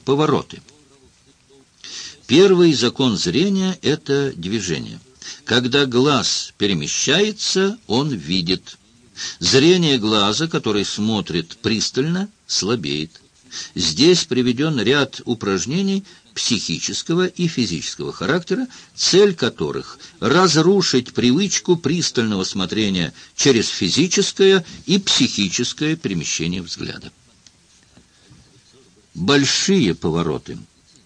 повороты. Первый закон зрения — это движение. Когда глаз перемещается, он видит. Зрение глаза, который смотрит пристально, слабеет. Здесь приведен ряд упражнений психического и физического характера, цель которых — разрушить привычку пристального смотрения через физическое и психическое перемещение взгляда. Большие повороты.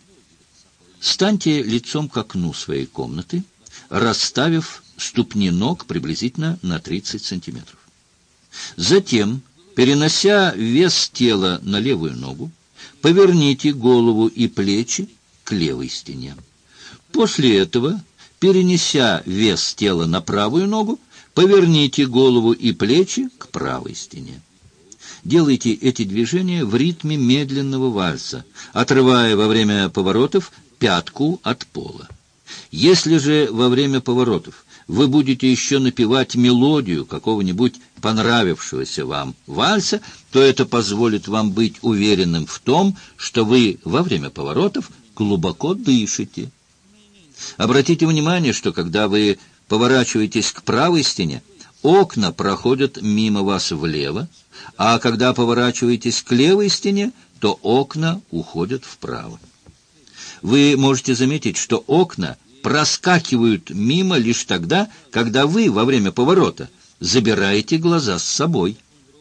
Станьте лицом к окну своей комнаты, расставив ступни ног приблизительно на 30 сантиметров. Затем, перенося вес тела на левую ногу, поверните голову и плечи к левой стене. После этого, перенеся вес тела на правую ногу, поверните голову и плечи к правой стене. Делайте эти движения в ритме медленного вальса, отрывая во время поворотов пятку от пола. Если же во время поворотов вы будете еще напевать мелодию какого-нибудь понравившегося вам вальса, то это позволит вам быть уверенным в том, что вы во время поворотов глубоко дышите. Обратите внимание, что когда вы поворачиваетесь к правой стене, окна проходят мимо вас влево, а когда поворачиваетесь к левой стене, то окна уходят вправо. Вы можете заметить, что окна проскакивают мимо лишь тогда, когда вы во время поворота забираете глаза с собой.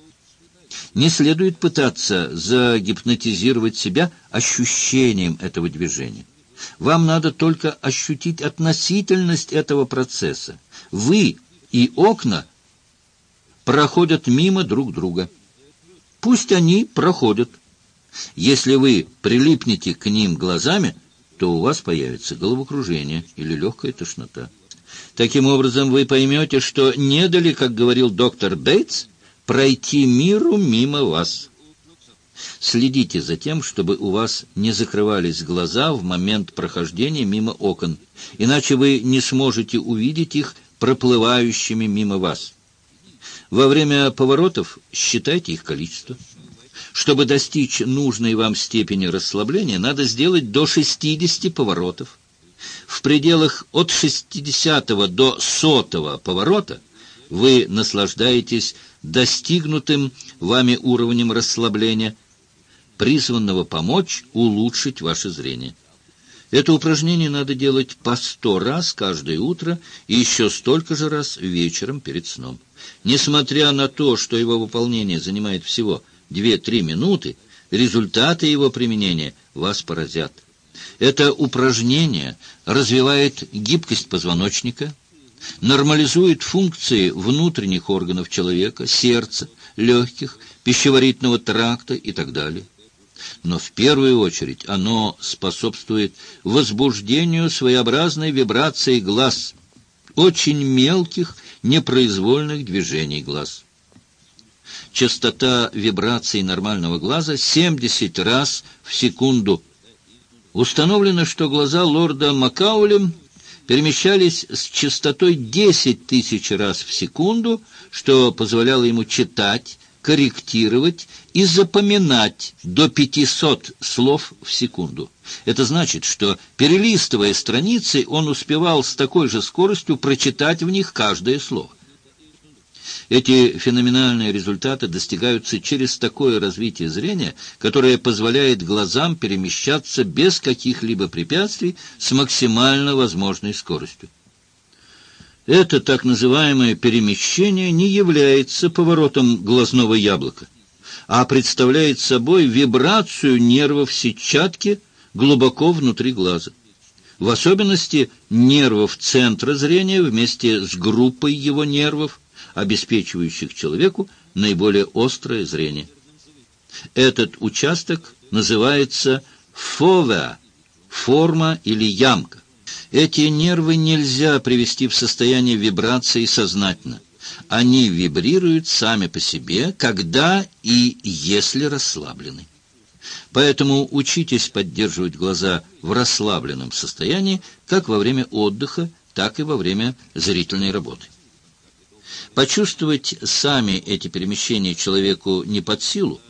Не следует пытаться загипнотизировать себя ощущением этого движения. Вам надо только ощутить относительность этого процесса. Вы и окна проходят мимо друг друга. Пусть они проходят. Если вы прилипнете к ним глазами, то у вас появится головокружение или легкая тошнота. Таким образом, вы поймете, что не дали, как говорил доктор Бейтс, пройти миру мимо вас. Следите за тем, чтобы у вас не закрывались глаза в момент прохождения мимо окон, иначе вы не сможете увидеть их проплывающими мимо вас. Во время поворотов считайте их количество. Чтобы достичь нужной вам степени расслабления, надо сделать до 60 поворотов. В пределах от 60 до 100 поворота вы наслаждаетесь достигнутым вами уровнем расслабления, призванного помочь улучшить ваше зрение. Это упражнение надо делать по 100 раз каждое утро и еще столько же раз вечером перед сном. Несмотря на то, что его выполнение занимает всего 2-3 минуты, результаты его применения вас поразят. Это упражнение развивает гибкость позвоночника, нормализует функции внутренних органов человека, сердца, легких, пищеварительного тракта и так далее. Но в первую очередь оно способствует возбуждению своеобразной вибрации глаз, очень мелких, непроизвольных движений глаз. Частота вибраций нормального глаза 70 раз в секунду. Установлено, что глаза лорда Макаули перемещались с частотой 10 тысяч раз в секунду, что позволяло ему читать, корректировать и запоминать до 500 слов в секунду. Это значит, что, перелистывая страницы, он успевал с такой же скоростью прочитать в них каждое слово. Эти феноменальные результаты достигаются через такое развитие зрения, которое позволяет глазам перемещаться без каких-либо препятствий с максимально возможной скоростью. Это так называемое перемещение не является поворотом глазного яблока, а представляет собой вибрацию нервов сетчатки глубоко внутри глаза. В особенности нервов центра зрения вместе с группой его нервов, обеспечивающих человеку наиболее острое зрение. Этот участок называется фовеа, форма или ямка. Эти нервы нельзя привести в состояние вибрации сознательно. Они вибрируют сами по себе, когда и если расслаблены. Поэтому учитесь поддерживать глаза в расслабленном состоянии как во время отдыха, так и во время зрительной работы. Почувствовать сами эти перемещения человеку не под силу.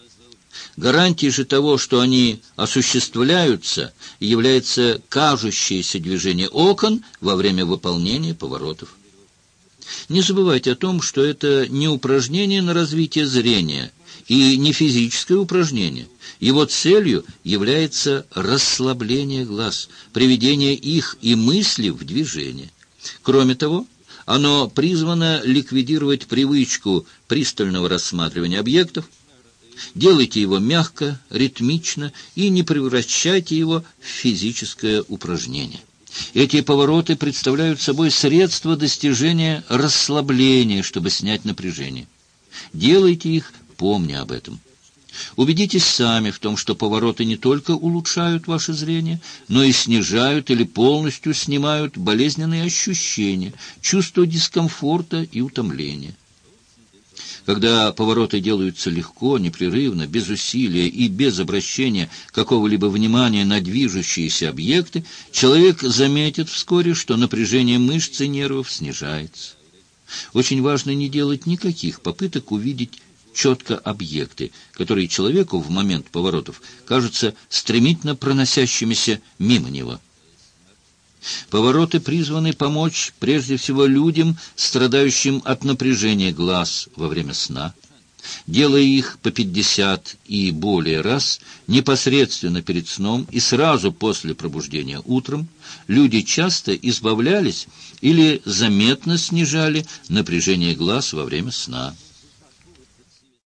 Гарантией же того, что они осуществляются, является кажущееся движение окон во время выполнения поворотов. Не забывайте о том, что это не упражнение на развитие зрения и не физическое упражнение. Его целью является расслабление глаз, приведение их и мысли в движение. Кроме того, оно призвано ликвидировать привычку пристального рассматривания объектов. Делайте его мягко, ритмично и не превращайте его в физическое упражнение. Эти повороты представляют собой средство достижения расслабления, чтобы снять напряжение. Делайте их, помня об этом. Убедитесь сами в том, что повороты не только улучшают ваше зрение, но и снижают или полностью снимают болезненные ощущения, чувство дискомфорта и утомления. Когда повороты делаются легко, непрерывно, без усилия и без обращения какого-либо внимания на движущиеся объекты, человек заметит вскоре, что напряжение мышц и нервов снижается. Очень важно не делать никаких попыток увидеть четко объекты, которые человеку в момент поворотов кажутся стремительно проносящимися мимо него. Повороты призваны помочь прежде всего людям, страдающим от напряжения глаз во время сна. Делая их по 50 и более раз, непосредственно перед сном и сразу после пробуждения утром, люди часто избавлялись или заметно снижали напряжение глаз во время сна.